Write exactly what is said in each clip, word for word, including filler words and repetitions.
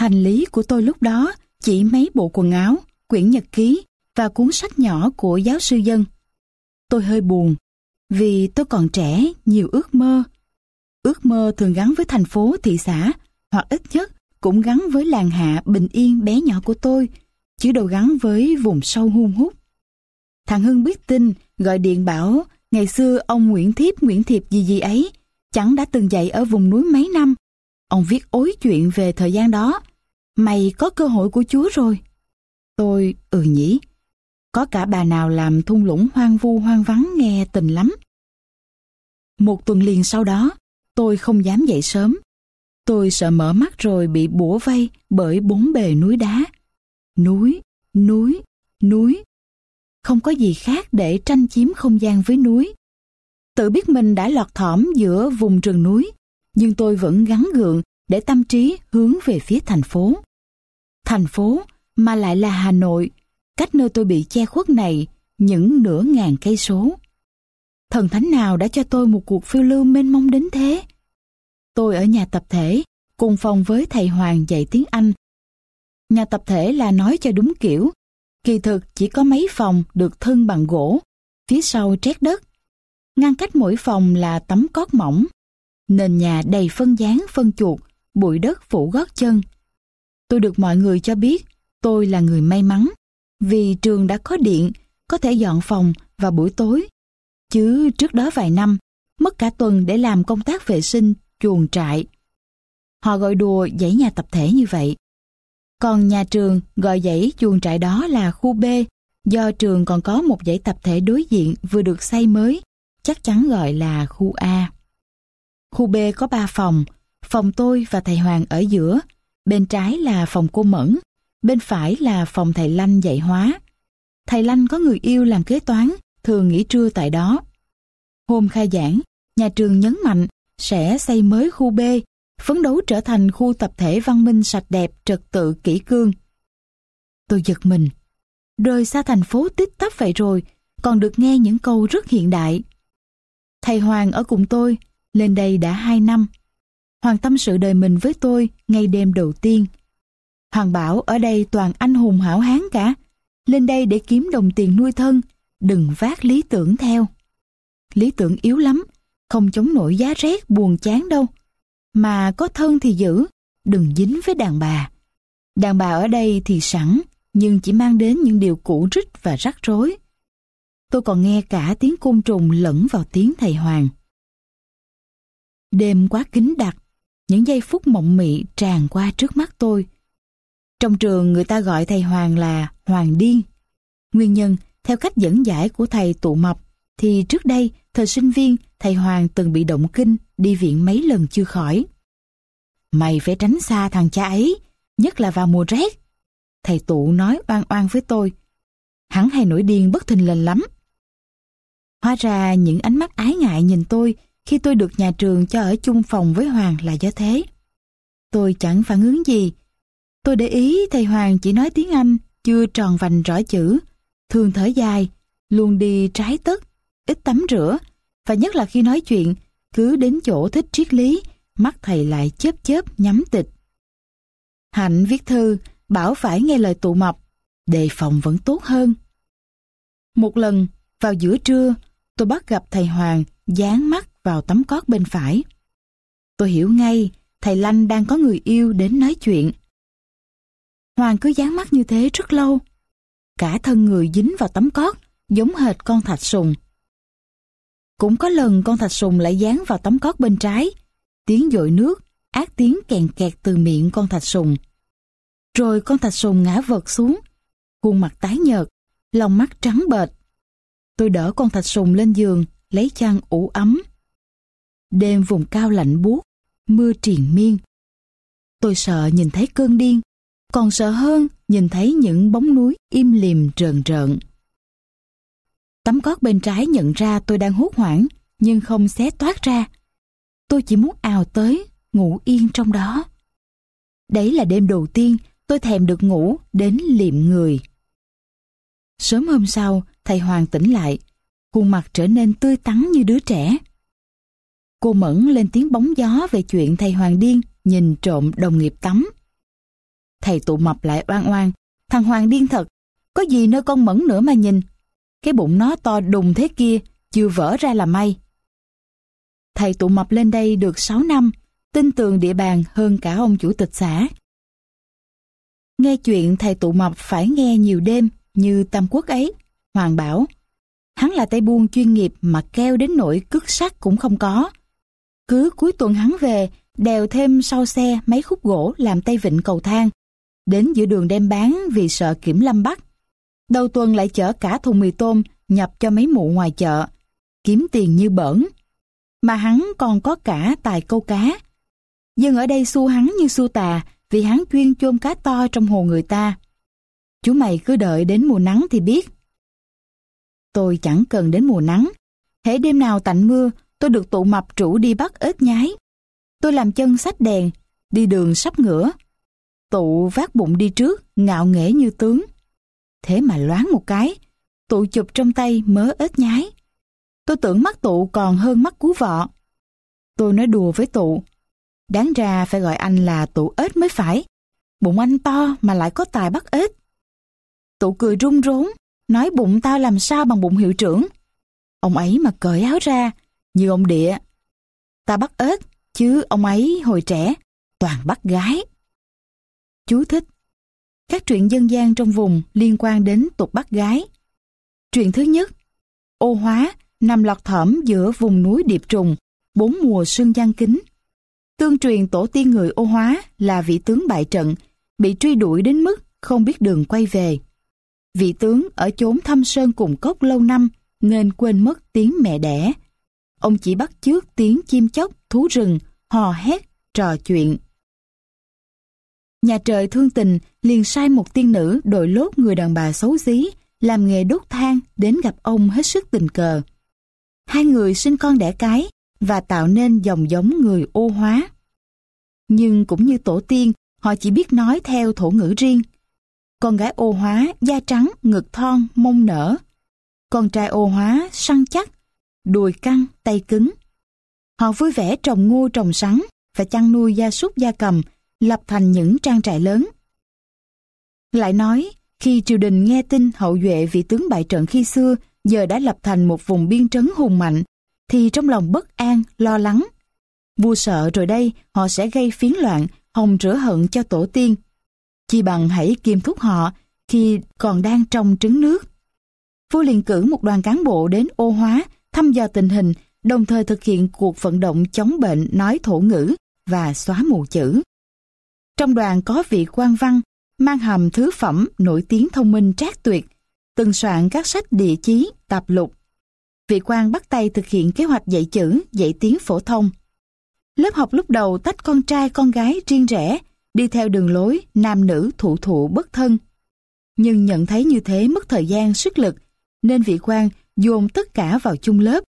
Hành lý của tôi lúc đó chỉ mấy bộ quần áo, quyển nhật ký và cuốn sách nhỏ của giáo sư Dân. Tôi hơi buồn, vì tôi còn trẻ, nhiều ước mơ. Ước mơ thường gắn với thành phố, thị xã, hoặc ít nhất cũng gắn với làng hạ bình yên bé nhỏ của tôi, chứ đâu gắn với vùng sâu hun hút. Thằng Hưng biết tin, gọi điện bảo ngày xưa ông Nguyễn Thiếp, Nguyễn Thiệp gì gì ấy, chẳng đã từng dạy ở vùng núi mấy năm. Ông viết ối chuyện về thời gian đó. Mày có cơ hội của Chúa rồi. Tôi, ừ nhỉ, có cả bà nào làm thung lũng hoang vu hoang vắng nghe tình lắm. Một tuần liền sau đó, tôi không dám dậy sớm. Tôi sợ mở mắt rồi bị bủa vây bởi bốn bề núi đá. Núi, núi, núi. Không có gì khác để tranh chiếm không gian với núi. Tự biết mình đã lọt thỏm giữa vùng rừng núi, nhưng tôi vẫn gắng gượng để tâm trí hướng về phía thành phố. Thành phố mà lại là Hà Nội, cách nơi tôi bị che khuất này những nửa ngàn cây số. Thần thánh nào đã cho tôi một cuộc phiêu lưu mênh mông đến thế? Tôi ở nhà tập thể, cùng phòng với thầy Hoàng dạy tiếng Anh. Nhà tập thể là nói cho đúng kiểu, kỳ thực chỉ có mấy phòng được thân bằng gỗ, phía sau trét đất. Ngăn cách mỗi phòng là tấm cót mỏng. Nền nhà đầy phân dáng phân chuột, bụi đất phủ gót chân. Tôi được mọi người cho biết tôi là người may mắn, vì trường đã có điện, có thể dọn phòng vào buổi tối. Chứ trước đó vài năm, mất cả tuần để làm công tác vệ sinh chuồng trại. Họ gọi đùa dãy nhà tập thể như vậy. Còn nhà trường gọi dãy chuồng trại đó là khu B, do trường còn có một dãy tập thể đối diện vừa được xây mới, chắc chắn gọi là khu A. Khu B có ba phòng, phòng tôi và thầy Hoàng ở giữa, bên trái là phòng cô Mẫn, bên phải là phòng thầy Lanh dạy hóa. Thầy Lanh có người yêu làm kế toán, thường nghỉ trưa tại đó. Hôm khai giảng, nhà trường nhấn mạnh sẽ xây mới khu B, phấn đấu trở thành khu tập thể văn minh sạch đẹp, trật tự kỷ cương. Tôi giật mình. Rời xa thành phố tít tắp vậy rồi, còn được nghe những câu rất hiện đại. Thầy Hoàng ở cùng tôi, lên đây đã hai năm. Hoàng tâm sự đời mình với tôi ngay đêm đầu tiên. Hoàng bảo ở đây toàn anh hùng hảo hán cả, lên đây để kiếm đồng tiền nuôi thân, đừng vác lý tưởng theo. Lý tưởng yếu lắm, không chống nổi giá rét buồn chán đâu. Mà có thân thì giữ, đừng dính với đàn bà. Đàn bà ở đây thì sẵn, nhưng chỉ mang đến những điều cũ rích và rắc rối. Tôi còn nghe cả tiếng côn trùng lẫn vào tiếng thầy Hoàng. Đêm quá kín đặc, những giây phút mộng mị tràn qua trước mắt tôi. Trong trường người ta gọi thầy Hoàng là Hoàng Điên. Nguyên nhân, theo cách dẫn giải của thầy Tụ Mập, thì trước đây, thời sinh viên, thầy Hoàng từng bị động kinh, đi viện mấy lần chưa khỏi. Mày phải tránh xa thằng cha ấy, nhất là vào mùa rét. Thầy Tụ nói oan oan với tôi. Hắn hay nổi điên bất thình lình lắm. Hóa ra những ánh mắt ái ngại nhìn tôi khi tôi được nhà trường cho ở chung phòng với Hoàng là do thế. Tôi chẳng phản ứng gì. Tôi để ý thầy Hoàng chỉ nói tiếng Anh, chưa tròn vành rõ chữ, thường thở dài, luôn đi trái tất, ít tắm rửa, và nhất là khi nói chuyện, cứ đến chỗ thích triết lý, mắt thầy lại chớp chớp nhắm tịch. Hạnh viết thư, bảo phải nghe lời Tụ Mập, đề phòng vẫn tốt hơn. Một lần, vào giữa trưa, tôi bắt gặp thầy Hoàng dán mắt vào tấm cót bên phải. Tôi hiểu ngay, thầy Lanh đang có người yêu đến nói chuyện. Hoàng cứ dán mắt như thế rất lâu. Cả thân người dính vào tấm cót, giống hệt con thạch sùng. Cũng có lần con thạch sùng lại dán vào tấm cót bên trái. Tiếng dội nước, ác tiếng kèn kẹt từ miệng con thạch sùng. Rồi con thạch sùng ngã vật xuống, khuôn mặt tái nhợt, lòng mắt trắng bệch. Tôi đỡ con thạch sùng lên giường, lấy chăn ủ ấm. Đêm vùng cao lạnh buốt, mưa triền miên. Tôi sợ nhìn thấy cơn điên, còn sợ hơn nhìn thấy những bóng núi im lìm rờn rợn. Tấm cót bên trái nhận ra tôi đang hốt hoảng, nhưng không xé toát ra. Tôi chỉ muốn ào tới, ngủ yên trong đó. Đấy là đêm đầu tiên tôi thèm được ngủ đến liệm người. Sớm hôm sau, thầy Hoàng tỉnh lại, khuôn mặt trở nên tươi tắn như đứa trẻ. Cô Mẫn lên tiếng bóng gió về chuyện thầy Hoàng điên nhìn trộm đồng nghiệp tắm. Thầy Tụ Mập lại oan oan: "Thằng Hoàng điên thật, có gì nơi con Mẫn nữa mà nhìn. Cái bụng nó to đùng thế kia, chưa vỡ ra là may." Thầy Tụ Mập lên đây được sáu năm, tin tường địa bàn hơn cả ông chủ tịch xã. Nghe chuyện thầy Tụ Mập phải nghe nhiều đêm như Tam Quốc ấy, Hoàng bảo: "Hắn là tay buôn chuyên nghiệp mà keo đến nỗi cứt sắt cũng không có. Cứ cuối tuần hắn về, đèo thêm sau xe mấy khúc gỗ làm tay vịn cầu thang, đến giữa đường đem bán vì sợ kiểm lâm bắt. Đầu tuần lại chở cả thùng mì tôm nhập cho mấy mụ ngoài chợ, kiếm tiền như bỡn. Mà hắn còn có cả tài câu cá. Dân ở đây xu hắn như xu tà, vì hắn chuyên chôn cá to trong hồ người ta. Chú mày cứ đợi đến mùa nắng thì biết." Tôi chẳng cần đến mùa nắng. Hễ đêm nào tạnh mưa, tôi được Tụ Mập rủ đi bắt ếch nhái. Tôi làm chân xách đèn, đi đường sắp ngửa. Tụ vác bụng đi trước, ngạo nghễ như tướng. Thế mà loáng một cái, Tụ chụp trong tay mớ ếch nhái. Tôi tưởng mắt Tụ còn hơn mắt cú vọ. Tôi nói đùa với Tụ: "Đáng ra phải gọi anh là Tụ ếch mới phải. Bụng anh to mà lại có tài bắt ếch." Tụ cười run rốn, nói bụng tao làm sao bằng bụng hiệu trưởng. Ông ấy mà cởi áo ra, như ông Địa. Ta bắt ếch, chứ ông ấy hồi trẻ toàn bắt gái. Chú thích: các truyện dân gian trong vùng liên quan đến tục bắt gái. Truyện thứ nhất: Ô Hóa nằm lọt thỏm giữa vùng núi Điệp Trùng, bốn mùa sương giăng kính. Tương truyền tổ tiên người Ô Hóa là vị tướng bại trận, bị truy đuổi đến mức không biết đường quay về. Vị tướng ở chốn thâm sơn cùng cốc lâu năm nên quên mất tiếng mẹ đẻ. Ông chỉ bắt chước tiếng chim chóc, thú rừng, hò hét, trò chuyện. Nhà trời thương tình liền sai một tiên nữ đội lốt người đàn bà xấu xí làm nghề đốt than đến gặp ông hết sức tình cờ. Hai người sinh con đẻ cái và tạo nên dòng giống người Ô Hóa. Nhưng cũng như tổ tiên, họ chỉ biết nói theo thổ ngữ riêng. Con gái Ô Hóa da trắng, ngực thon, mông nở. Con trai Ô Hóa săn chắc, đùi căng, tay cứng. Họ vui vẻ trồng ngô trồng sắn và chăn nuôi gia súc gia cầm, lập thành những trang trại lớn. Lại nói, khi triều đình nghe tin hậu duệ vị tướng bại trận khi xưa giờ đã lập thành một vùng biên trấn hùng mạnh, thì trong lòng bất an, lo lắng. Vua sợ rồi đây họ sẽ gây phiến loạn, hòng rửa hận cho tổ tiên. Chi bằng hãy kiềm thúc họ khi còn đang trong trứng nước. Vua liền cử một đoàn cán bộ đến Ô Hóa thăm dò tình hình, đồng thời thực hiện cuộc vận động chống bệnh nói thổ ngữ và xóa mù chữ. Trong đoàn có vị quan văn mang hàm thứ phẩm nổi tiếng thông minh trác tuyệt, từng soạn các sách địa chí, tạp lục. Vị quan bắt tay thực hiện kế hoạch dạy chữ, dạy tiếng phổ thông. Lớp học lúc đầu tách con trai con gái riêng rẽ, đi theo đường lối nam nữ thụ thụ bất thân. Nhưng nhận thấy như thế mất thời gian sức lực, nên vị quan dồn tất cả vào chung lớp.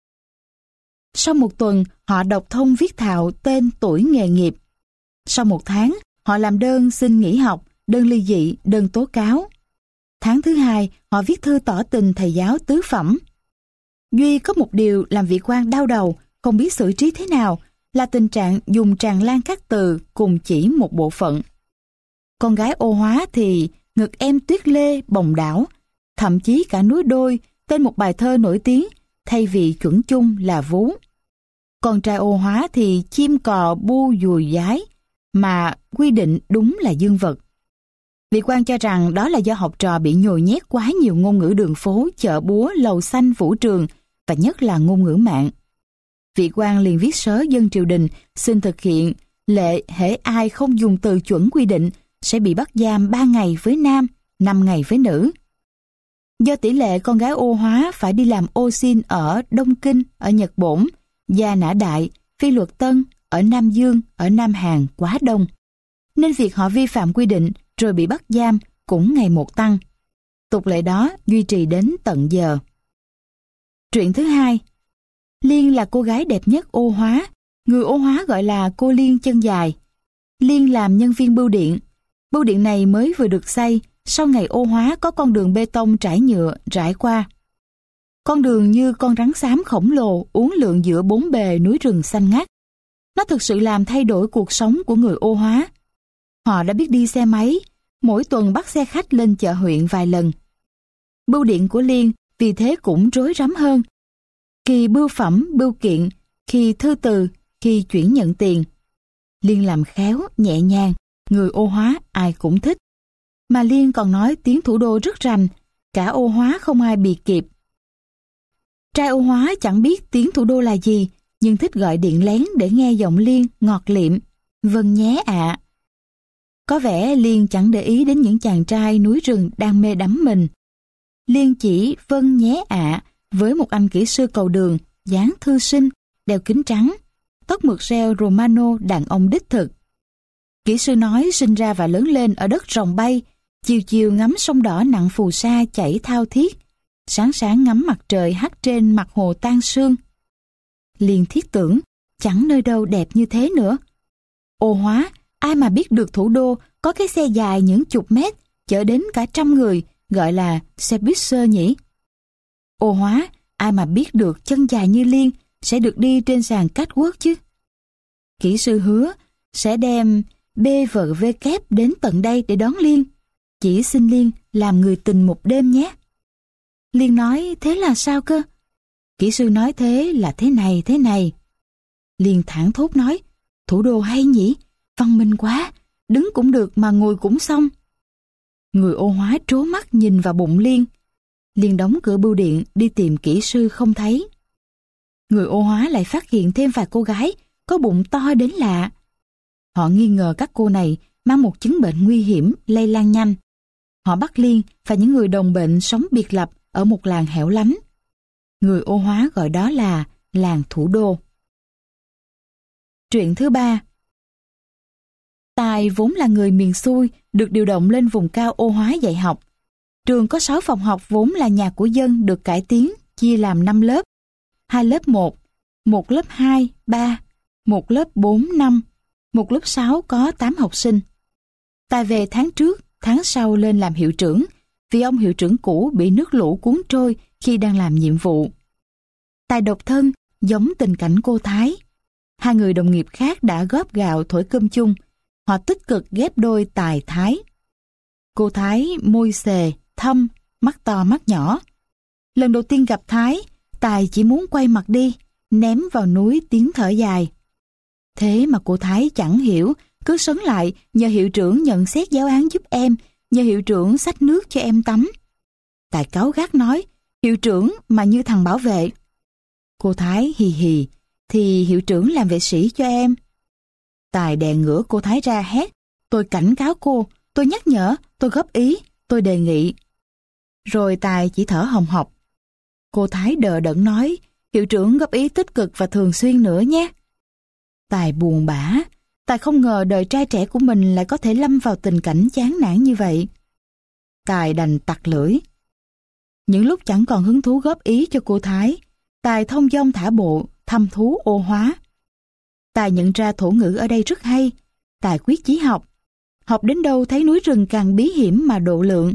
Sau một tuần, họ đọc thông viết thạo tên, tuổi, nghề nghiệp. Sau một tháng, họ làm đơn xin nghỉ học, đơn ly dị, đơn tố cáo. Tháng thứ hai, họ viết thư tỏ tình thầy giáo tứ phẩm. Duy có một điều làm vị quan đau đầu, không biết xử trí thế nào, là tình trạng dùng tràn lan các từ cùng chỉ một bộ phận. Con gái Ô Hóa thì ngực em tuyết lê bồng đảo, thậm chí cả núi đôi, tên một bài thơ nổi tiếng, thay vì chuẩn chung là vú. Con trai Ô Hóa thì chim cò bu dùi dái, mà quy định đúng là dương vật. Vị quan cho rằng đó là do học trò bị nhồi nhét quá nhiều ngôn ngữ đường phố, chợ búa, lầu xanh, vũ trường, và nhất là ngôn ngữ mạng. Vị quan liền viết sớ dân triều đình xin thực hiện lệ hễ ai không dùng từ chuẩn quy định sẽ bị bắt giam ba ngày với nam, năm ngày với nữ. Do tỷ lệ con gái Ô Hóa phải đi làm ô xin ở Đông Kinh, ở Nhật Bổn, Gia Nã Đại, Phi Luật Tân, ở Nam Dương, ở Nam Hàn quá đông, nên việc họ vi phạm quy định rồi bị bắt giam cũng ngày một tăng. Tục lệ đó duy trì đến tận giờ. Truyện thứ hai: Liên là cô gái đẹp nhất Ô Hóa, người Ô Hóa gọi là cô Liên chân dài. Liên làm nhân viên bưu điện. Bưu điện này mới vừa được xây, sau ngày Ô Hóa có con đường bê tông trải nhựa rải qua. Con đường như con rắn xám khổng lồ uốn lượn giữa bốn bề núi rừng xanh ngắt. Nó thực sự làm thay đổi cuộc sống của người Ô Hóa. Họ đã biết đi xe máy, mỗi tuần bắt xe khách lên chợ huyện vài lần. Bưu điện của Liên vì thế cũng rối rắm hơn. Khi bưu phẩm, bưu kiện, khi thư từ, khi chuyển nhận tiền. Liên làm khéo, nhẹ nhàng, người Ô Hóa ai cũng thích. Mà Liên còn nói tiếng thủ đô rất rành, cả Ô Hóa không ai bì kịp. Trai Ô Hóa chẳng biết tiếng thủ đô là gì, nhưng thích gọi điện lén để nghe giọng Liên ngọt liệm. Vâng nhé ạ. Có vẻ Liên chẳng để ý đến những chàng trai núi rừng đang mê đắm mình. Liên chỉ vâng nhé ạ với một anh kỹ sư cầu đường, dáng thư sinh, đeo kính trắng, tóc mượt reo Romano đàn ông đích thực. Kỹ sư nói sinh ra và lớn lên ở đất rồng bay, chiều chiều ngắm sông đỏ nặng phù sa chảy thao thiết, sáng sáng ngắm mặt trời hắt trên mặt hồ tan sương. Liên thiết tưởng, chẳng nơi đâu đẹp như thế nữa. Ô Hóa, ai mà biết được thủ đô có cái xe dài những chục mét, chở đến cả trăm người, gọi là xe buýt sơ nhỉ? Ô Hóa, ai mà biết được chân dài như Liên sẽ được đi trên sàn catwalk chứ? Kỹ sư hứa sẽ đem bê vợ vê kép đến tận đây để đón Liên. Chỉ xin Liên làm người tình một đêm nhé. Liên nói thế là sao cơ? Kỹ sư nói thế là thế này thế này. Liên thảng thốt nói, thủ đô hay nhỉ, văn minh quá, đứng cũng được mà ngồi cũng xong. Người Ô Hóa trố mắt nhìn vào bụng Liên. Liên đóng cửa bưu điện đi tìm kỹ sư không thấy. Người Ô Hóa lại phát hiện thêm vài cô gái có bụng to đến lạ. Họ nghi ngờ các cô này mang một chứng bệnh nguy hiểm lây lan nhanh. Họ bắt Liên và những người đồng bệnh sống biệt lập ở một làng hẻo lánh. Người Ô Hóa gọi đó là làng thủ đô. Truyện thứ ba. Tài vốn là người miền xuôi, được điều động lên vùng cao Ô Hóa dạy học. Trường có sáu phòng học vốn là nhà của dân được cải tiến, chia làm năm lớp. Hai lớp một, một lớp hai, ba, một lớp bốn, năm, một lớp sáu có tám học sinh. Tài về tháng trước, tháng sau lên làm hiệu trưởng, vì ông hiệu trưởng cũ bị nước lũ cuốn trôi khi đang làm nhiệm vụ. Tài độc thân, giống tình cảnh cô Thái. Hai người đồng nghiệp khác đã góp gạo thổi cơm chung. Họ tích cực ghép đôi Tài Thái. Cô Thái môi xề, thâm, mắt to mắt nhỏ. Lần đầu tiên gặp Thái, Tài chỉ muốn quay mặt đi, ném vào núi tiếng thở dài. Thế mà cô Thái chẳng hiểu, cứ sấn lại nhờ hiệu trưởng nhận xét giáo án giúp em, nhờ hiệu trưởng xách nước cho em tắm. Tài cáu gắt nói, hiệu trưởng mà như thằng bảo vệ. Cô Thái hì hì, thì hiệu trưởng làm vệ sĩ cho em. Tài đè ngửa cô Thái ra hét, tôi cảnh cáo cô, tôi nhắc nhở, tôi góp ý, tôi đề nghị. Rồi Tài chỉ thở hồng hộc. Cô Thái đờ đẫn nói, hiệu trưởng góp ý tích cực và thường xuyên nữa nhé. Tài buồn bã, Tài không ngờ đời trai trẻ của mình lại có thể lâm vào tình cảnh chán nản như vậy. Tài đành tặc lưỡi. Những lúc chẳng còn hứng thú góp ý cho cô Thái, Tài thông dong thả bộ, thăm thú Ô Hóa. Tài nhận ra thổ ngữ ở đây rất hay. Tài quyết chí học. Học đến đâu thấy núi rừng càng bí hiểm mà độ lượng.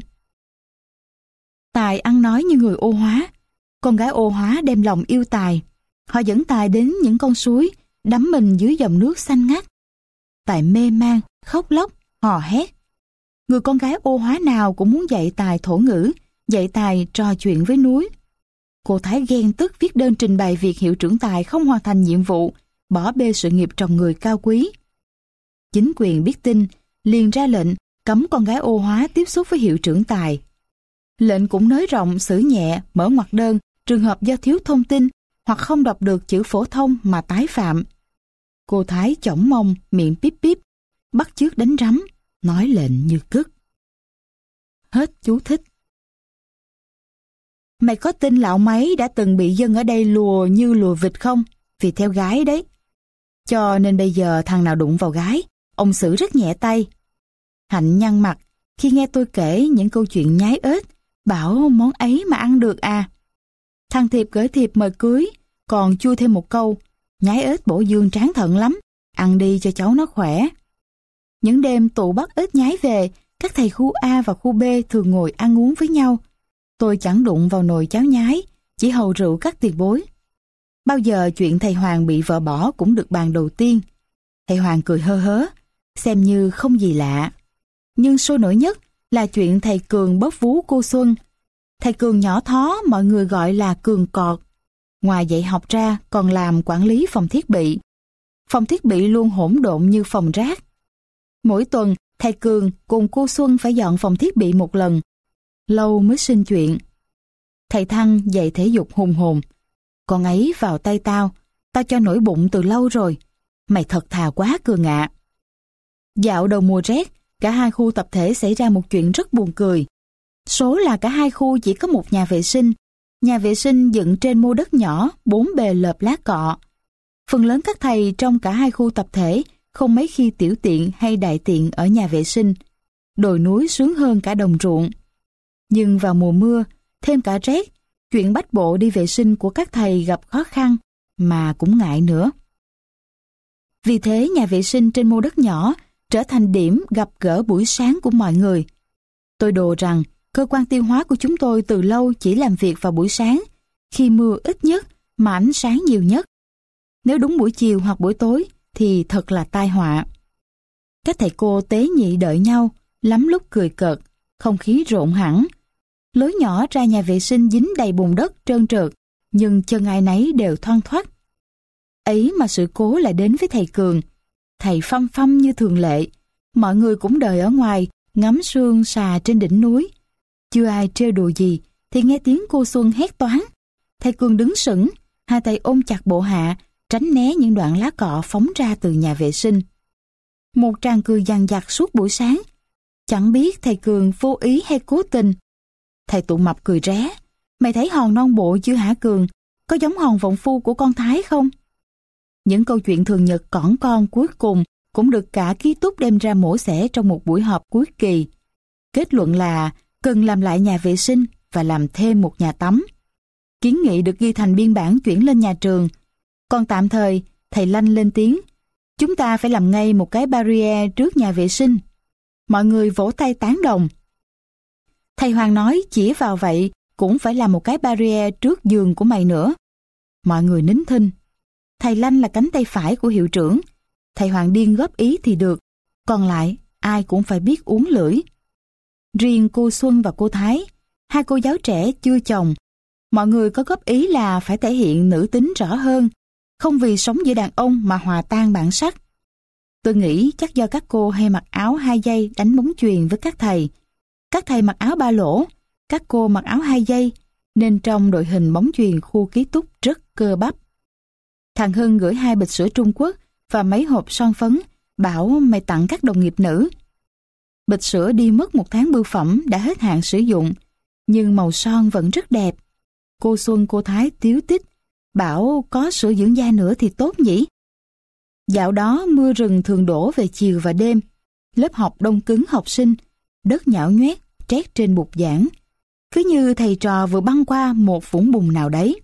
Tài ăn nói như người Ô Hóa. Con gái Ô Hóa đem lòng yêu Tài. Họ dẫn Tài đến những con suối, đắm mình dưới dòng nước xanh ngắt. Tài mê man, khóc lóc, hò hét. Người con gái Ô Hóa nào cũng muốn dạy Tài thổ ngữ, dạy Tài trò chuyện với núi. Cô Thái ghen tức viết đơn trình bày việc hiệu trưởng Tài không hoàn thành nhiệm vụ, bỏ bê sự nghiệp trồng người cao quý. Chính quyền biết tin, liền ra lệnh cấm con gái Ô Hóa tiếp xúc với hiệu trưởng Tài. Lệnh cũng nới rộng xử nhẹ, mở ngoặc đơn trường hợp do thiếu thông tin hoặc không đọc được chữ phổ thông mà tái phạm. Cô Thái chổng mông, miệng píp píp, bắt chước đánh rắm, nói lệnh như cứt. Hết chú thích. Mày có tin lão máy đã từng bị dân ở đây lùa như lùa vịt không? Vì theo gái đấy. Cho nên bây giờ thằng nào đụng vào gái, ông xử rất nhẹ tay. Hạnh nhăn mặt khi nghe tôi kể những câu chuyện nhái ếch, bảo món ấy mà ăn được à. Thằng Thiệp gửi thiệp mời cưới, còn chui thêm một câu, nhái ếch bổ dương tráng thận lắm, ăn đi cho cháu nó khỏe. Những đêm tụ bắt ếch nhái về, các thầy khu A và khu B thường ngồi ăn uống với nhau. Tôi chẳng đụng vào nồi cháo nhái, chỉ hầu rượu các tiền bối. Bao giờ chuyện thầy Hoàng bị vợ bỏ cũng được bàn đầu tiên. Thầy Hoàng cười hơ hớ, xem như không gì lạ. Nhưng sôi nổi nhất là chuyện thầy Cường bóp vú cô Xuân. Thầy Cường nhỏ thó, mọi người gọi là Cường Cọt. Ngoài dạy học ra còn làm quản lý phòng thiết bị. Phòng thiết bị luôn hỗn độn như phòng rác. Mỗi tuần, thầy Cường cùng cô Xuân phải dọn phòng thiết bị một lần. Lâu mới sinh chuyện. Thầy Thăng dạy thể dục hùng hồn. Con ấy vào tay tao, tao cho nổi bụng từ lâu rồi. Mày thật thà quá Cường ạ. Dạo đầu mùa rét, cả hai khu tập thể xảy ra một chuyện rất buồn cười. Số là cả hai khu chỉ có một nhà vệ sinh. Nhà vệ sinh dựng trên mô đất nhỏ, bốn bề lợp lá cọ. Phần lớn các thầy trong cả hai khu tập thể không mấy khi tiểu tiện hay đại tiện ở nhà vệ sinh. Đồi núi sướng hơn cả đồng ruộng. Nhưng vào mùa mưa, thêm cả rét, chuyện bách bộ đi vệ sinh của các thầy gặp khó khăn, mà cũng ngại nữa. Vì thế nhà vệ sinh trên mô đất nhỏ trở thành điểm gặp gỡ buổi sáng của mọi người. Tôi đồ rằng cơ quan tiêu hóa của chúng tôi từ lâu chỉ làm việc vào buổi sáng, khi mưa ít nhất mà ánh sáng nhiều nhất. Nếu đúng buổi chiều hoặc buổi tối thì thật là tai họa. Các thầy cô tế nhị đợi nhau, lắm lúc cười cợt, không khí rộn hẳn. Lối nhỏ ra nhà vệ sinh dính đầy bùn đất trơn trượt, nhưng chân ai nấy đều thoăn thoắt. Ấy mà sự cố lại đến với thầy Cường. Thầy phăm phăm như thường lệ. Mọi người cũng đợi ở ngoài, ngắm sương xà trên đỉnh núi. Chưa ai trêu đùa gì, thì nghe tiếng cô Xuân hét toáng. Thầy Cường đứng sững, hai tay ôm chặt bộ hạ, tránh né những đoạn lá cọ phóng ra từ nhà vệ sinh. Một tràng cười dằng dặc suốt buổi sáng. Chẳng biết thầy Cường vô ý hay cố tình. Thầy tụ mập cười ré. Mày thấy hòn non bộ chưa hả Cường? Có giống hòn vọng phu của con Thái không? Những câu chuyện thường nhật cỏn con cuối cùng cũng được cả ký túc đem ra mổ xẻ trong một buổi họp cuối kỳ. Kết luận là cần làm lại nhà vệ sinh và làm thêm một nhà tắm. Kiến nghị được ghi thành biên bản chuyển lên nhà trường. Còn tạm thời, thầy Lanh lên tiếng. Chúng ta phải làm ngay một cái barrier trước nhà vệ sinh. Mọi người vỗ tay tán đồng. Thầy Hoàng nói chỉ vào vậy cũng phải làm một cái barrier trước giường của mày nữa. Mọi người nín thinh. Thầy Lanh là cánh tay phải của hiệu trưởng. Thầy Hoàng điên góp ý thì được. Còn lại, ai cũng phải biết uốn lưỡi. Riêng cô Xuân và cô Thái, hai cô giáo trẻ chưa chồng, mọi người có góp ý là phải thể hiện nữ tính rõ hơn, không vì sống giữa đàn ông mà hòa tan bản sắc. Tôi nghĩ chắc do các cô hay mặc áo hai dây đánh bóng chuyền với các thầy. Các thầy mặc áo ba lỗ, các cô mặc áo hai dây, nên trong đội hình bóng chuyền khu ký túc rất cơ bắp. Thằng Hưng gửi hai bịch sữa Trung Quốc và mấy hộp son phấn, bảo mày tặng các đồng nghiệp nữ. Bịch sữa đi mất một tháng bưu phẩm đã hết hạn sử dụng, nhưng màu son vẫn rất đẹp. Cô Xuân cô Thái tíu tít, bảo có sữa dưỡng da nữa thì tốt nhỉ. Dạo đó mưa rừng thường đổ về chiều và đêm, lớp học đông cứng học sinh, đất nhão nhoét, trét trên bục giảng. Cứ như thầy trò vừa băng qua một vũng bùn nào đấy.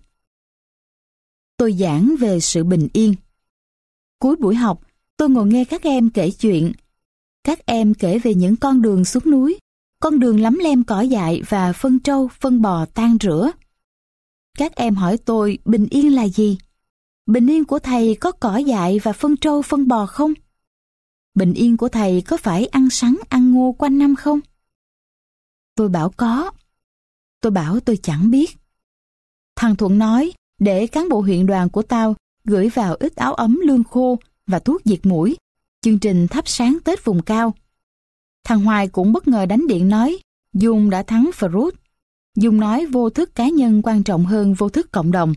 Tôi giảng về sự bình yên. Cuối buổi học, tôi ngồi nghe các em kể chuyện. Các em kể về những con đường xuống núi, con đường lấm lem cỏ dại và phân trâu, phân bò tan rửa. Các em hỏi tôi bình yên là gì? Bình yên của thầy có cỏ dại và phân trâu, phân bò không? Bình yên của thầy có phải ăn sắn, ăn ngô quanh năm không? Tôi bảo có. Tôi bảo tôi chẳng biết. Thằng Thuận nói, để cán bộ huyện đoàn của tao gửi vào ít áo ấm lương khô và thuốc diệt muỗi, chương trình thắp sáng Tết vùng cao. Thằng Hoài cũng bất ngờ đánh điện nói, Dung đã thắng Freud. Dung nói vô thức cá nhân quan trọng hơn vô thức cộng đồng.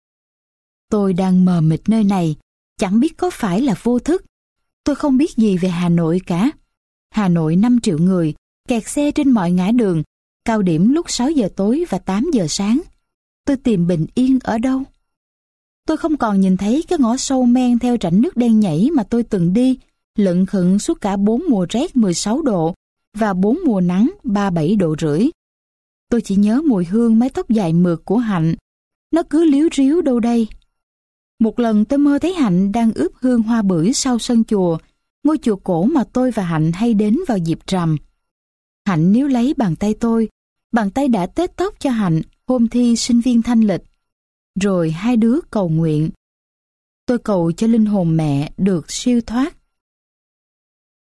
Tôi đang mờ mịt nơi này, chẳng biết có phải là vô thức. Tôi không biết gì về Hà Nội cả. Hà Nội năm triệu người, kẹt xe trên mọi ngã đường, cao điểm lúc sáu giờ tối và tám giờ sáng. Tôi tìm bình yên ở đâu? Tôi không còn nhìn thấy cái ngõ sâu men theo rãnh nước đen nhảy mà tôi từng đi, lận khựng suốt cả bốn mùa rét mười sáu độ và bốn mùa nắng ba mươi bảy độ rưỡi. Tôi chỉ nhớ mùi hương mái tóc dài mượt của Hạnh. Nó cứ líu ríu đâu đây. Một lần tôi mơ thấy Hạnh đang ướp hương hoa bưởi sau sân chùa, ngôi chùa cổ mà tôi và Hạnh hay đến vào dịp rằm. Hạnh níu lấy bàn tay tôi, bàn tay đã tết tóc cho Hạnh hôm thi sinh viên thanh lịch. Rồi hai đứa cầu nguyện. Tôi cầu cho linh hồn mẹ được siêu thoát.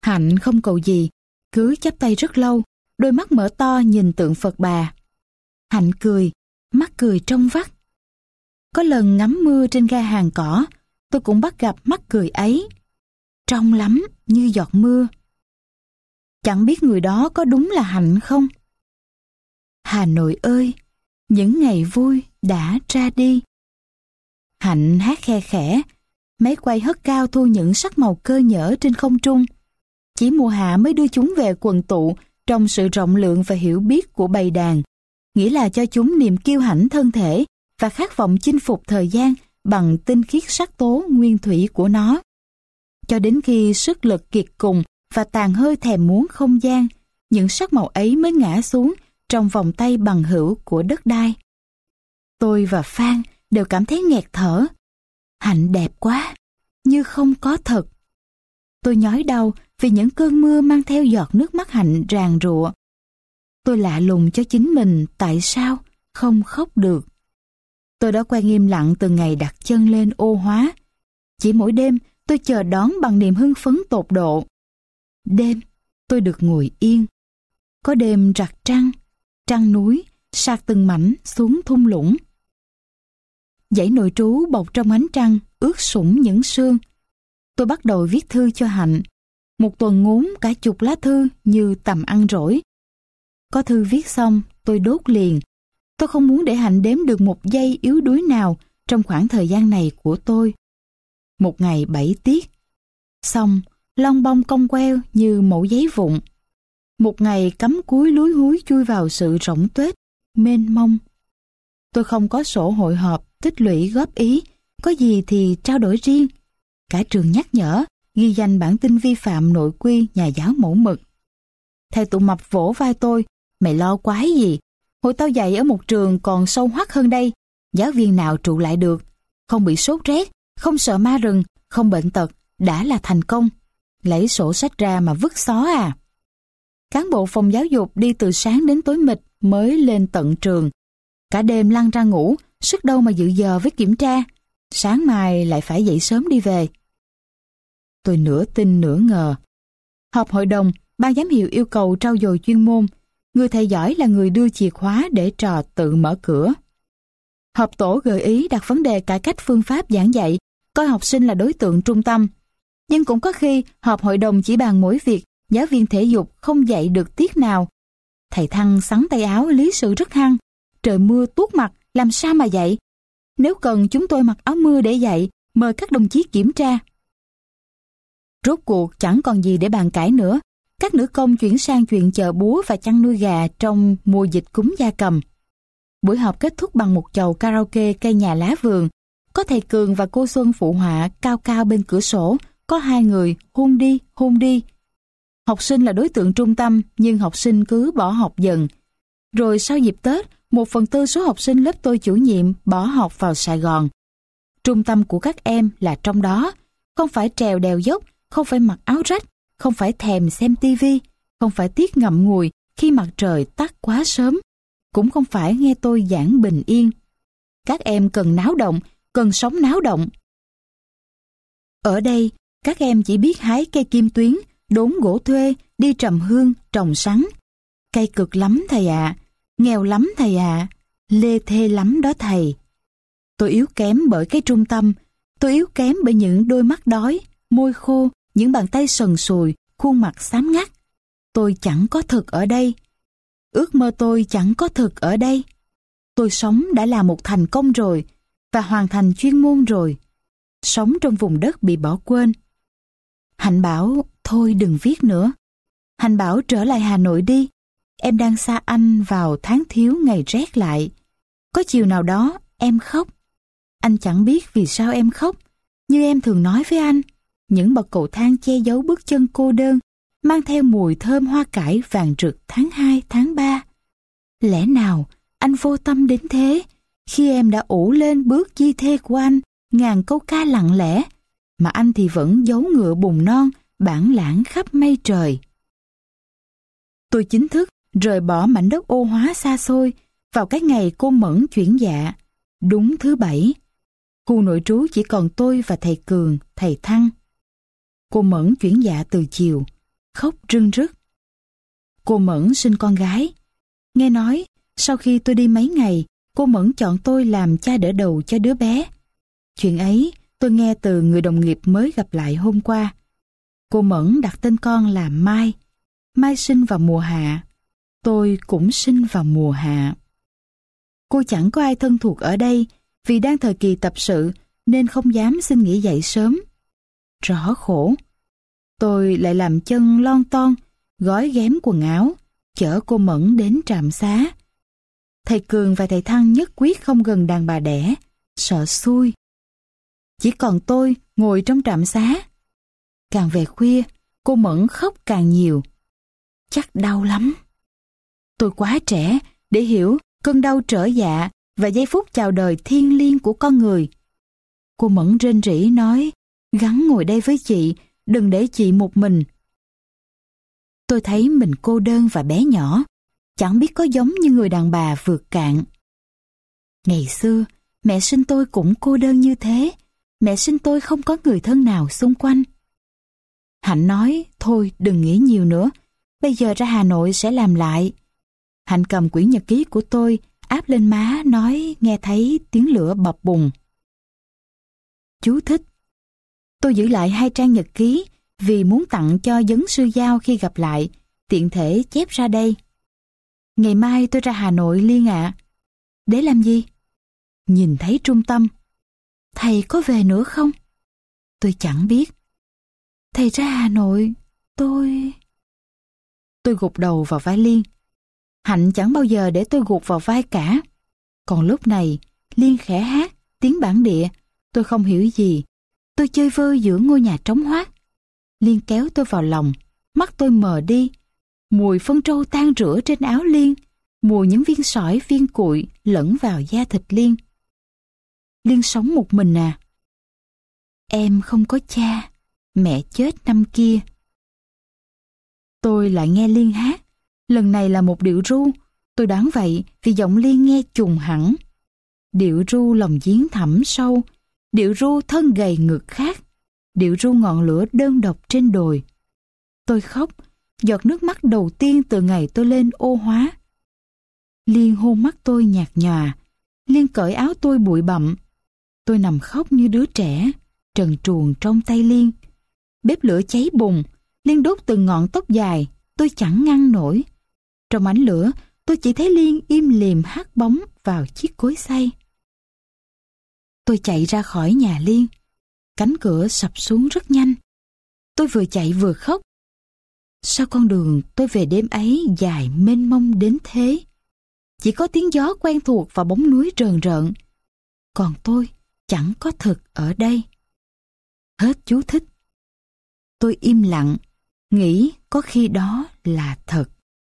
Hạnh không cầu gì, cứ chắp tay rất lâu, đôi mắt mở to nhìn tượng Phật bà. Hạnh cười, mắt cười trong vắt. Có lần ngắm mưa trên ga Hàng Cỏ, tôi cũng bắt gặp mắt cười ấy. Trong lắm như giọt mưa. Chẳng biết người đó có đúng là Hạnh không? Hà Nội ơi, những ngày vui đã ra đi. Hạnh hát khe khẽ, máy quay hất cao thu những sắc màu cơ nhỡ trên không trung. Chỉ mùa hạ mới đưa chúng về quần tụ trong sự rộng lượng và hiểu biết của bầy đàn, nghĩa là cho chúng niềm kiêu hãnh thân thể và khát vọng chinh phục thời gian bằng tinh khiết sắc tố nguyên thủy của nó. Cho đến khi sức lực kiệt cùng và tàn hơi thèm muốn không gian, những sắc màu ấy mới ngã xuống trong vòng tay bằng hữu của đất đai. Tôi và Phan đều cảm thấy nghẹt thở. Hạnh đẹp quá, như không có thật. Tôi nhói đau vì những cơn mưa mang theo giọt nước mắt Hạnh ràn rụa. Tôi lạ lùng cho chính mình tại sao không khóc được. Tôi đã quen im lặng từ ngày đặt chân lên Ô Hóa. Chỉ mỗi đêm tôi chờ đón bằng niềm hưng phấn tột độ. Đêm tôi được ngồi yên. Có đêm rặt trăng, trăng núi sạt từng mảnh xuống thung lũng. Dãy nội trú bọc trong ánh trăng ướt sũng những sương. Tôi bắt đầu viết thư cho Hạnh. Một tuần ngốn cả chục lá thư như tầm ăn rỗi. Có thư viết xong tôi đốt liền. Tôi không muốn để Hạnh đếm được một giây yếu đuối nào trong khoảng thời gian này của tôi. Một ngày bảy tiết. Xong, long bông cong queo như mẩu giấy vụn. Một ngày cắm cúi lúi húi chui vào sự rỗng tuếch, mênh mông. Tôi không có sổ hội họp, tích lũy góp ý, có gì thì trao đổi riêng. Cả trường nhắc nhở, ghi danh bản tin vi phạm nội quy nhà giáo mẫu mực. Thầy tụ mập vỗ vai tôi, mày lo quái gì? Hồi tao dạy ở một trường còn sâu hoắc hơn đây, giáo viên nào trụ lại được, không bị sốt rét, không sợ ma rừng, không bệnh tật, đã là thành công. Lấy sổ sách ra mà vứt xó à? Cán bộ phòng giáo dục đi từ sáng đến tối mịt mới lên tận trường. Cả đêm lăn ra ngủ, sức đâu mà dự giờ với kiểm tra. Sáng mai lại phải dậy sớm đi về. Tôi nửa tin nửa ngờ. Họp hội đồng, ban giám hiệu yêu cầu trau dồi chuyên môn. Người thầy giỏi là người đưa chìa khóa để trò tự mở cửa. Họp tổ gợi ý đặt vấn đề cải cách phương pháp giảng dạy, coi học sinh là đối tượng trung tâm. Nhưng cũng có khi họp hội đồng chỉ bàn mỗi việc giáo viên thể dục không dạy được tiết nào. Thầy Thăng xắn tay áo lý sự rất hăng. Trời mưa tuốt mặt, làm sao mà dạy? Nếu cần chúng tôi mặc áo mưa để dạy, mời các đồng chí kiểm tra. Rốt cuộc chẳng còn gì để bàn cãi nữa. Các nữ công chuyển sang chuyện chợ búa và chăn nuôi gà trong mùa dịch cúm gia cầm. Buổi họp kết thúc bằng một chầu karaoke cây nhà lá vườn. Có thầy Cường và cô Xuân phụ họa cao cao bên cửa sổ, có hai người hôn đi, hôn đi. Học sinh là đối tượng trung tâm, nhưng học sinh cứ bỏ học dần. Rồi sau dịp Tết, một phần tư số học sinh lớp tôi chủ nhiệm bỏ học vào Sài Gòn. Trung tâm của các em là trong đó, không phải trèo đèo dốc, không phải mặc áo rách, không phải thèm xem tivi, không phải tiếc ngậm ngùi khi mặt trời tắt quá sớm, cũng không phải nghe tôi giảng bình yên. Các em cần náo động, cần sống náo động. Ở đây, các em chỉ biết hái cây kim tuyến, đốn gỗ thuê, đi trầm hương, trồng sắn. Cây cực lắm thầy ạ, à, nghèo lắm thầy ạ, à, lê thê lắm đó thầy. Tôi yếu kém bởi cái trung tâm, tôi yếu kém bởi những đôi mắt đói, môi khô, những bàn tay sần sùi, khuôn mặt xám ngắt. Tôi chẳng có thực ở đây. Ước mơ tôi chẳng có thực ở đây. Tôi sống đã là một thành công rồi, và hoàn thành chuyên môn rồi. Sống trong vùng đất bị bỏ quên. Hạnh bảo, thôi đừng viết nữa. Hạnh bảo trở lại Hà Nội đi. Em đang xa anh vào tháng thiếu ngày rét lại. Có chiều nào đó em khóc. Anh chẳng biết vì sao em khóc. Như em thường nói với anh, những bậc cầu thang che giấu bước chân cô đơn, mang theo mùi thơm hoa cải vàng rực tháng hai, tháng ba. Lẽ nào anh vô tâm đến thế, khi em đã ủ lên bước di thê của anh, ngàn câu ca lặng lẽ, mà anh thì vẫn giấu ngựa bùn non, bản lãng khắp mây trời. Tôi chính thức rời bỏ mảnh đất Ô Hóa xa xôi vào cái ngày cô Mẫn chuyển dạ, đúng thứ bảy. Khu nội trú chỉ còn tôi và thầy Cường, thầy Thăng. Cô Mẫn chuyển dạ từ chiều. khóc rưng rức. Cô Mẫn sinh con gái. Nghe nói, sau khi tôi đi mấy ngày, cô Mẫn chọn tôi làm cha đỡ đầu cho đứa bé. Chuyện ấy tôi nghe từ người đồng nghiệp mới gặp lại hôm qua. Cô Mẫn đặt tên con là Mai. Mai sinh vào mùa hạ. Tôi cũng sinh vào mùa hạ. Cô chẳng có ai thân thuộc ở đây vì đang thời kỳ tập sự nên không dám xin nghỉ dậy sớm. Rõ khổ. Tôi lại làm chân lon ton, gói ghém quần áo, chở cô Mẫn đến trạm xá. Thầy Cường và thầy Thăng nhất quyết không gần đàn bà đẻ, sợ xui. Chỉ còn tôi ngồi trong trạm xá. Càng về khuya, cô Mẫn khóc càng nhiều. Chắc đau lắm. Tôi quá trẻ để hiểu cơn đau trở dạ và giây phút chào đời thiêng liêng của con người. Cô Mẫn rên rỉ nói, gắng ngồi đây với chị, đừng để chị một mình. Tôi thấy mình cô đơn và bé nhỏ, chẳng biết có giống như người đàn bà vượt cạn. Ngày xưa, mẹ sinh tôi cũng cô đơn như thế. Mẹ sinh tôi không có người thân nào xung quanh. Hạnh nói, thôi đừng nghĩ nhiều nữa, bây giờ ra Hà Nội sẽ làm lại. Hạnh cầm quyển nhật ký của tôi, áp lên má, nói nghe thấy tiếng lửa bập bùng. Chú thích. Tôi giữ lại hai trang nhật ký vì muốn tặng cho Dấn Sư Giao khi gặp lại, tiện thể chép ra đây. Ngày mai tôi ra Hà Nội Liên ạ. À. Để làm gì? Nhìn thấy trung tâm. Thầy có về nữa không? Tôi chẳng biết. Thầy ra Hà Nội, tôi... Tôi gục đầu vào vai Liên. Hạnh chẳng bao giờ để tôi gục vào vai cả. Còn lúc này, Liên khẽ hát, tiếng bản địa. Tôi không hiểu gì. Tôi chơi vơi giữa ngôi nhà trống hoác. Liên kéo tôi vào lòng. Mắt tôi mờ đi. Mùi phân trâu tan rửa trên áo Liên. Mùi những viên sỏi, viên cuội lẫn vào da thịt Liên. Liên sống một mình à? Em không có cha. Mẹ chết năm kia. Tôi lại nghe Liên hát. Lần này là một điệu ru. Tôi đoán vậy vì giọng Liên nghe trùng hẳn. Điệu ru lòng giếng thẳm sâu. Điệu ru thân gầy ngực khác. Điệu ru ngọn lửa đơn độc trên đồi. Tôi khóc. Giọt nước mắt đầu tiên từ ngày tôi lên ô hóa. Liên hôn mắt tôi nhạt nhòa. Liên cởi áo tôi bụi bặm. Tôi nằm khóc như đứa trẻ, trần truồng trong tay Liên. Bếp lửa cháy bùng, Liên đốt từng ngọn tóc dài, tôi chẳng ngăn nổi. Trong ánh lửa, tôi chỉ thấy Liên im lìm hát bóng vào chiếc cối xay. Tôi chạy ra khỏi nhà Liên. Cánh cửa sập xuống rất nhanh. Tôi vừa chạy vừa khóc. Sao con đường tôi về đêm ấy dài mênh mông đến thế? Chỉ có tiếng gió quen thuộc và bóng núi rờn rợn. Còn tôi chẳng có thực ở đây. Hết chú thích. Tôi im lặng, nghĩ có khi đó là thật.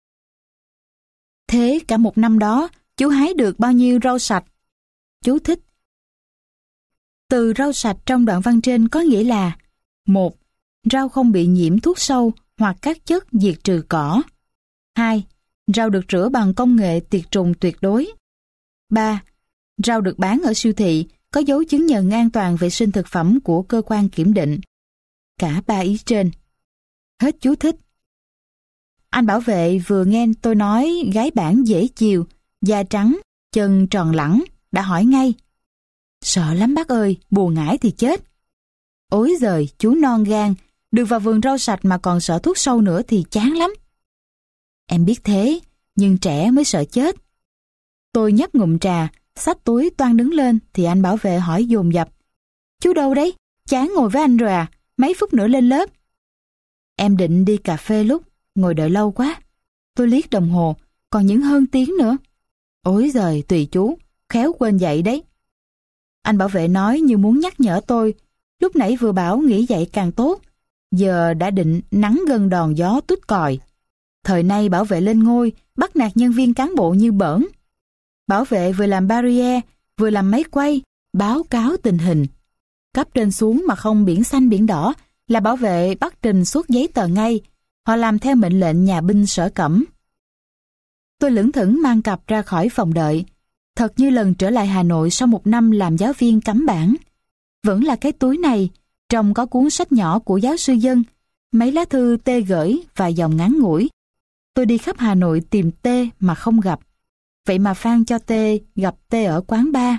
Thế cả một năm đó, chú hái được bao nhiêu rau sạch? Chú thích. Từ rau sạch trong đoạn văn trên có nghĩa là: một. Rau không bị nhiễm thuốc sâu hoặc các chất diệt trừ cỏ. hai. Rau được rửa bằng công nghệ tiệt trùng tuyệt đối. ba. Rau được bán ở siêu thị có dấu chứng nhận an toàn vệ sinh thực phẩm của cơ quan kiểm định. Cả ba ý trên. Hết chú thích. Anh bảo vệ vừa nghe tôi nói gái bản dễ chiều, da trắng, chân tròn lẳng, đã hỏi ngay: Sợ lắm bác ơi, bùa ngải thì chết. Ối giời, chú non gan, được vào vườn rau sạch mà còn sợ thuốc sâu nữa thì chán lắm. Em biết thế, nhưng trẻ mới sợ chết. Tôi nhấp ngụm trà, xách túi toan đứng lên thì anh bảo vệ hỏi dồn dập: Chú đâu đấy? Chán ngồi với anh rồi à? Mấy phút nữa lên lớp. Em định đi cà phê lúc, ngồi đợi lâu quá. Tôi liếc đồng hồ, còn những hơn tiếng nữa. Ối giời, tùy chú, khéo quên dậy đấy. Anh bảo vệ nói như muốn nhắc nhở tôi, lúc nãy vừa bảo nghỉ dậy càng tốt, giờ đã định nắng gân đòn gió tút còi. Thời nay bảo vệ lên ngôi, bắt nạt nhân viên cán bộ như bỡn. Bảo vệ vừa làm barrier, vừa làm máy quay, báo cáo tình hình. Cấp trên xuống mà không biển xanh biển đỏ là bảo vệ bắt trình suốt giấy tờ ngay. Họ làm theo mệnh lệnh nhà binh Sở Cẩm. Tôi lững thững mang cặp ra khỏi phòng đợi. Thật như lần trở lại Hà Nội sau một năm làm giáo viên cắm bản. Vẫn là cái túi này, trong có cuốn sách nhỏ của giáo sư Dân, Mấy lá thư T gửi và dòng ngắn ngủi. Tôi đi khắp Hà Nội tìm T mà không gặp. Vậy mà Phan cho T gặp T ở quán bar.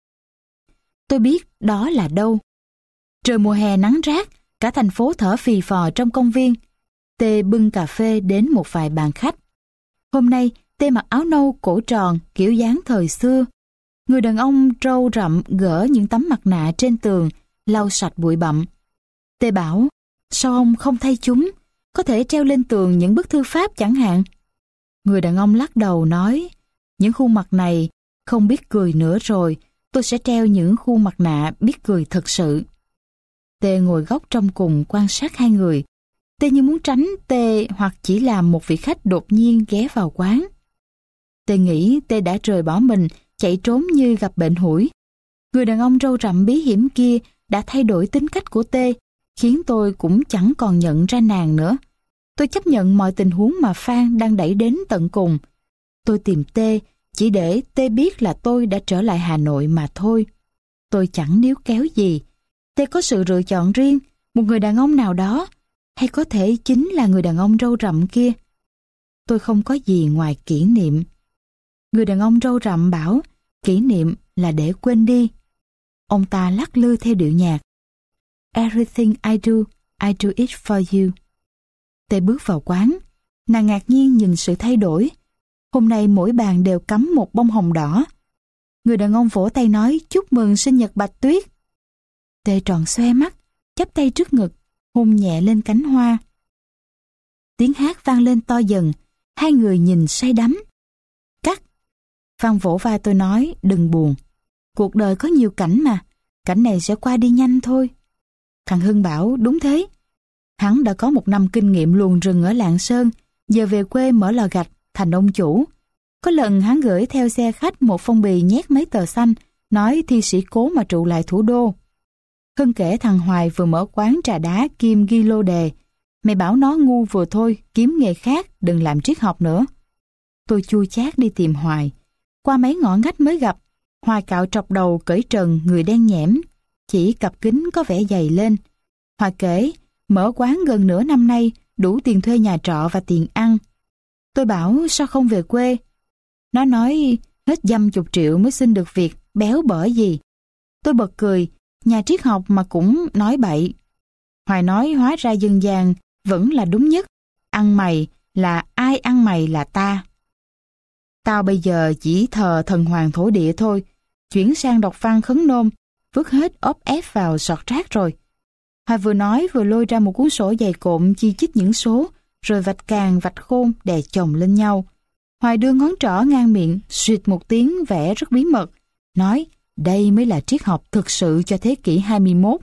Tôi biết đó là đâu. Trời mùa hè nắng rát, cả thành phố thở phì phò trong công viên. T bưng cà phê đến một vài bàn khách. Hôm nay T mặc áo nâu cổ tròn kiểu dáng thời xưa. Người đàn ông râu rậm gỡ những tấm mặt nạ trên tường, lau sạch bụi bặm. T bảo, sao ông không thay chúng? Có thể treo lên tường những bức thư pháp chẳng hạn. Người đàn ông lắc đầu nói, những khuôn mặt này không biết cười nữa rồi, tôi sẽ treo những khuôn mặt nạ biết cười thật sự. T ngồi góc trong cùng quan sát hai người. T như muốn tránh T hoặc chỉ là một vị khách đột nhiên ghé vào quán. T nghĩ T đã rời bỏ mình, chạy trốn như gặp bệnh hủi. Người đàn ông râu rậm bí hiểm kia đã thay đổi tính cách của T, khiến tôi cũng chẳng còn nhận ra nàng nữa. Tôi chấp nhận mọi tình huống mà Phan đang đẩy đến tận cùng. Tôi tìm T chỉ để T biết là tôi đã trở lại Hà Nội mà thôi. Tôi chẳng níu kéo gì. T có sự lựa chọn riêng, một người đàn ông nào đó, hay có thể chính là người đàn ông râu rậm kia. Tôi không có gì ngoài kỷ niệm. Người đàn ông râu rậm bảo kỷ niệm là để quên đi. Ông ta lắc lư theo điệu nhạc. Everything I do, I do it for you. T bước vào quán. Nàng ngạc nhiên nhìn sự thay đổi. Hôm nay mỗi bàn đều cắm một bông hồng đỏ. Người đàn ông vỗ tay nói chúc mừng sinh nhật Bạch Tuyết. T tròn xoe mắt, chắp tay trước ngực, hôn nhẹ lên cánh hoa. Tiếng hát vang lên to dần, hai người nhìn say đắm. Cắt. Phan vỗ vai tôi nói đừng buồn. Cuộc đời có nhiều cảnh mà, cảnh này sẽ qua đi nhanh thôi. Thằng Hưng bảo đúng thế. Hắn đã có một năm kinh nghiệm luồn rừng ở Lạng Sơn, giờ về quê mở lò gạch, thành ông chủ. Có lần hắn gửi theo xe khách một phong bì nhét mấy tờ xanh, nói thi sĩ cố mà trụ lại thủ đô. Hưng kể thằng Hoài vừa mở quán trà đá kim ghi lô đề. Mày bảo nó ngu vừa thôi, kiếm nghề khác, đừng làm triết học nữa. Tôi chua chát đi tìm Hoài. Qua mấy ngõ ngách mới gặp. Hoài cạo trọc đầu cởi trần, người đen nhẽm. Chỉ cặp kính có vẻ dày lên. Hoài kể, mở quán gần nửa năm nay, đủ tiền thuê nhà trọ và tiền ăn. Tôi bảo sao không về quê? Nó nói hết dăm chục triệu mới xin được việc, béo bở gì. Tôi bật cười, nhà triết học mà cũng nói bậy. Hoài nói hóa ra dân gian vẫn là đúng nhất. Ăn mày là ai ăn mày là ta. Tao bây giờ chỉ thờ thần hoàng thổ địa thôi. Chuyển sang đọc văn khấn nôm, vứt hết ốp ép vào sọt rác rồi. Hoài vừa nói vừa lôi ra một cuốn sổ dày cộm chi chít những số, rồi vạch càng vạch khôn đè chồng lên nhau. Hoài đưa ngón trỏ ngang miệng, suýt một tiếng vẽ rất bí mật, nói đây mới là triết học thực sự cho thế kỷ hai mươi mốt.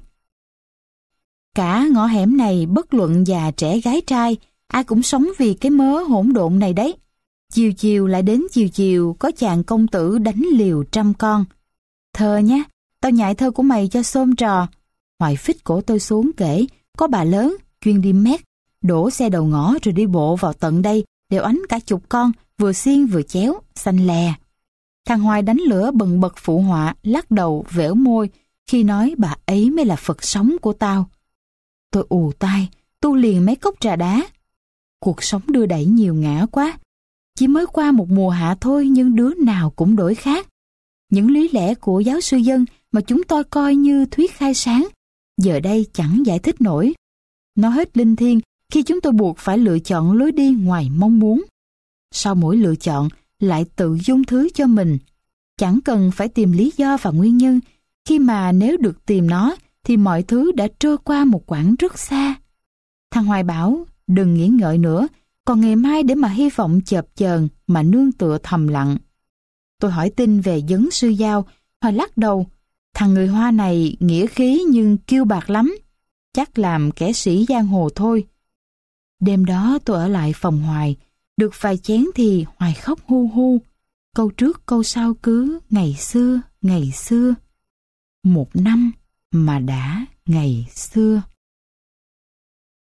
Cả ngõ hẻm này bất luận già trẻ gái trai, ai cũng sống vì cái mớ hỗn độn này đấy. Chiều chiều lại đến chiều chiều có chàng công tử đánh liều trăm con. Thơ nhá, tao nhại thơ của mày cho xôm trò. Hoài phích cổ tôi xuống kể, có bà lớn, chuyên đi mét, đổ xe đầu ngõ rồi đi bộ vào tận đây, đều ánh cả chục con, vừa xiên vừa chéo, xanh lè. Thằng Hoài đánh lửa bần bật phụ họa, lắc đầu, vẻo môi, khi nói bà ấy mới là Phật sống của tao. Tôi ù tai, tu liền mấy cốc trà đá. Cuộc sống đưa đẩy nhiều ngã quá. Chỉ mới qua một mùa hạ thôi nhưng đứa nào cũng đổi khác. Những lý lẽ của giáo sư Dân mà chúng tôi coi như thuyết khai sáng, giờ đây chẳng giải thích nổi. Nó hết linh thiêng khi chúng tôi buộc phải lựa chọn lối đi ngoài mong muốn. Sau mỗi lựa chọn lại tự dung thứ cho mình. Chẳng cần phải tìm lý do và nguyên nhân, khi mà nếu được tìm nó thì mọi thứ đã trôi qua một quãng rất xa. Thằng Hoài bảo đừng nghĩ ngợi nữa, còn ngày mai để mà hy vọng chợp chờn mà nương tựa thầm lặng. Tôi hỏi tin về Dấn Sư Giao, Hoài lắc đầu. Thằng người Hoa này nghĩa khí nhưng kiêu bạc lắm, chắc làm kẻ sĩ giang hồ thôi. Đêm đó tôi ở lại phòng Hoài, được vài chén thì Hoài khóc hu hu. Câu trước câu sau cứ ngày xưa, ngày xưa. Một năm mà đã ngày xưa.